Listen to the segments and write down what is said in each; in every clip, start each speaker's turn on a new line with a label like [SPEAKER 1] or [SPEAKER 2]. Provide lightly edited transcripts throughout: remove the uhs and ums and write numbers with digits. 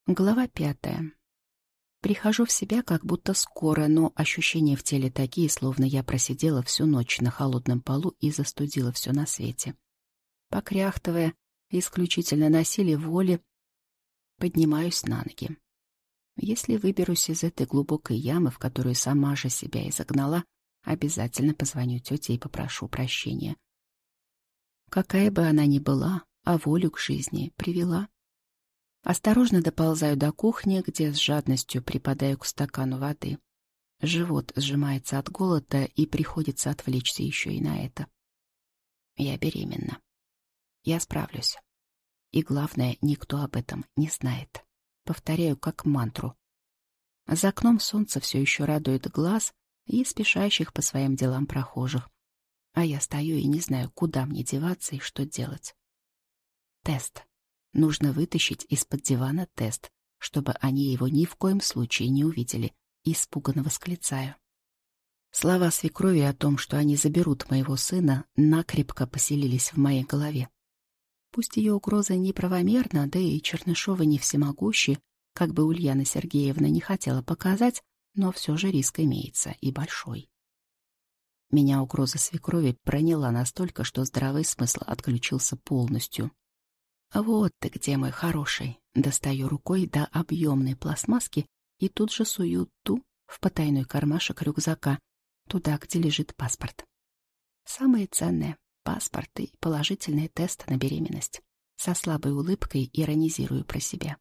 [SPEAKER 1] Глава 5. Прихожу в себя как будто скоро, но ощущения в теле такие, словно я просидела всю ночь на холодном полу и застудила все на свете. Покряхтывая, исключительно на силе воли, поднимаюсь на ноги. Если выберусь из этой глубокой ямы, в которую сама же себя и загнала, обязательно позвоню тете и попрошу прощения. Какая бы она ни была, а волю к жизни привела. Осторожно доползаю до кухни, где с жадностью припадаю к стакану воды. Живот сжимается от голода, и приходится отвлечься еще и на это. Я беременна. Я справлюсь. И главное, никто об этом не знает. Повторяю как мантру. За окном солнце все еще радует глаз и спешащих по своим делам прохожих. А я стою и не знаю, куда мне деваться и что делать. Тест. Нужно вытащить из-под дивана тест, чтобы они его ни в коем случае не увидели. Испуганно восклицаю. Слова свекрови о том, что они заберут моего сына, накрепко поселились в моей голове. Пусть ее угроза неправомерна, да и Чернышова не всемогущи, как бы Ульяна Сергеевна не хотела показать, но все же риск имеется, и большой. Меня угроза свекрови проняла настолько, что здравый смысл отключился полностью. «Вот ты где, мой хороший!» Достаю рукой до объемной пластмасски и тут же сую ту в потайной кармашек рюкзака, туда, где лежит паспорт. Самое ценное — паспорт и положительный тест на беременность. Со слабой улыбкой иронизирую про себя.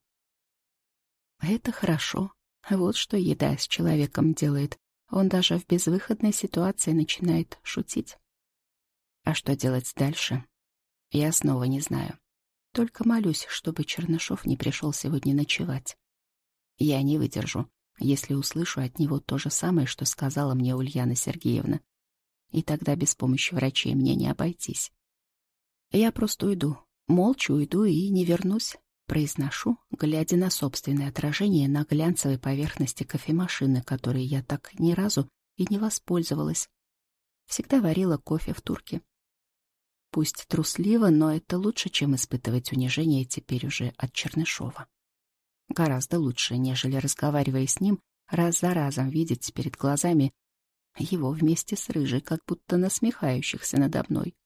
[SPEAKER 1] Это хорошо. Вот что еда с человеком делает. Он даже в безвыходной ситуации начинает шутить. А что делать дальше? Я снова не знаю. Только молюсь, чтобы Чернышов не пришел сегодня ночевать. Я не выдержу, если услышу от него то же самое, что сказала мне Ульяна Сергеевна. И тогда без помощи врачей мне не обойтись. Я просто уйду, молча уйду и не вернусь, произношу, глядя на собственное отражение на глянцевой поверхности кофемашины, которой я так ни разу и не воспользовалась. Всегда варила кофе в турке. Пусть трусливо, но это лучше, чем испытывать унижение теперь уже от Чернышова. Гораздо лучше, нежели, разговаривая с ним, раз за разом видеть перед глазами его вместе с Рыжей, как будто насмехающихся надо мной.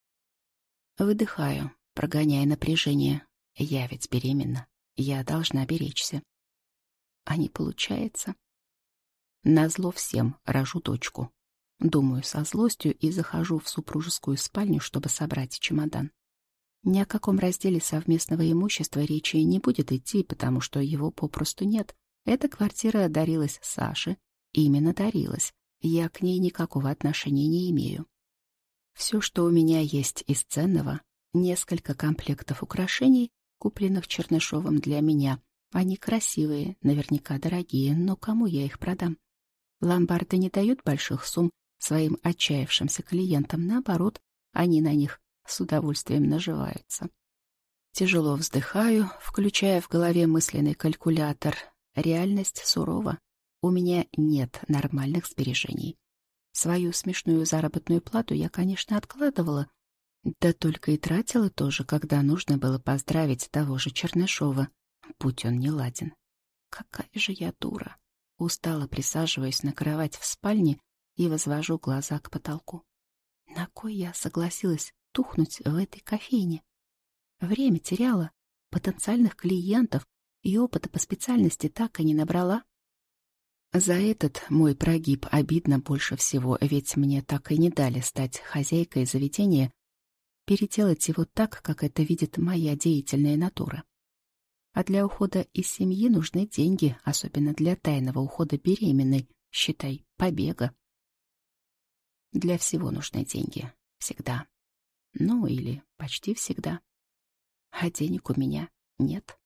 [SPEAKER 1] Выдыхаю, прогоняя напряжение. Я ведь беременна, я должна беречься. А не получается. Назло всем рожу дочку. Думаю со злостью и захожу в супружескую спальню, чтобы собрать чемодан. Ни о каком разделе совместного имущества речи не будет идти, потому что его попросту нет. Эта квартира дарилась Саше, именно дарилась. Я к ней никакого отношения не имею. Все, что у меня есть из ценного, несколько комплектов украшений, купленных Чернышовым для меня. Они красивые, наверняка дорогие, но кому я их продам? Ломбарды не дают больших сумм своим отчаявшимся клиентам, наоборот, они на них с удовольствием наживаются. Тяжело вздыхаю, включая в голове мысленный калькулятор. Реальность сурова. У меня нет нормальных сбережений. Свою смешную заработную плату я, конечно, откладывала, да только и тратила тоже, когда нужно было поздравить того же Чернышова, будь он неладен. Какая же я дура! Устало присаживаюсь на кровать в спальне и возвожу глаза к потолку. На кой я согласилась тухнуть в этой кофейне? Время теряла, потенциальных клиентов и опыта по специальности так и не набрала. За этот мой прогиб обидно больше всего, ведь мне так и не дали стать хозяйкой заведения, переделать его так, как это видит моя деятельная натура. А для ухода из семьи нужны деньги, особенно для тайного ухода беременной, считай, побега. Для всего нужны деньги. Всегда. Ну, или почти всегда. А денег у меня нет.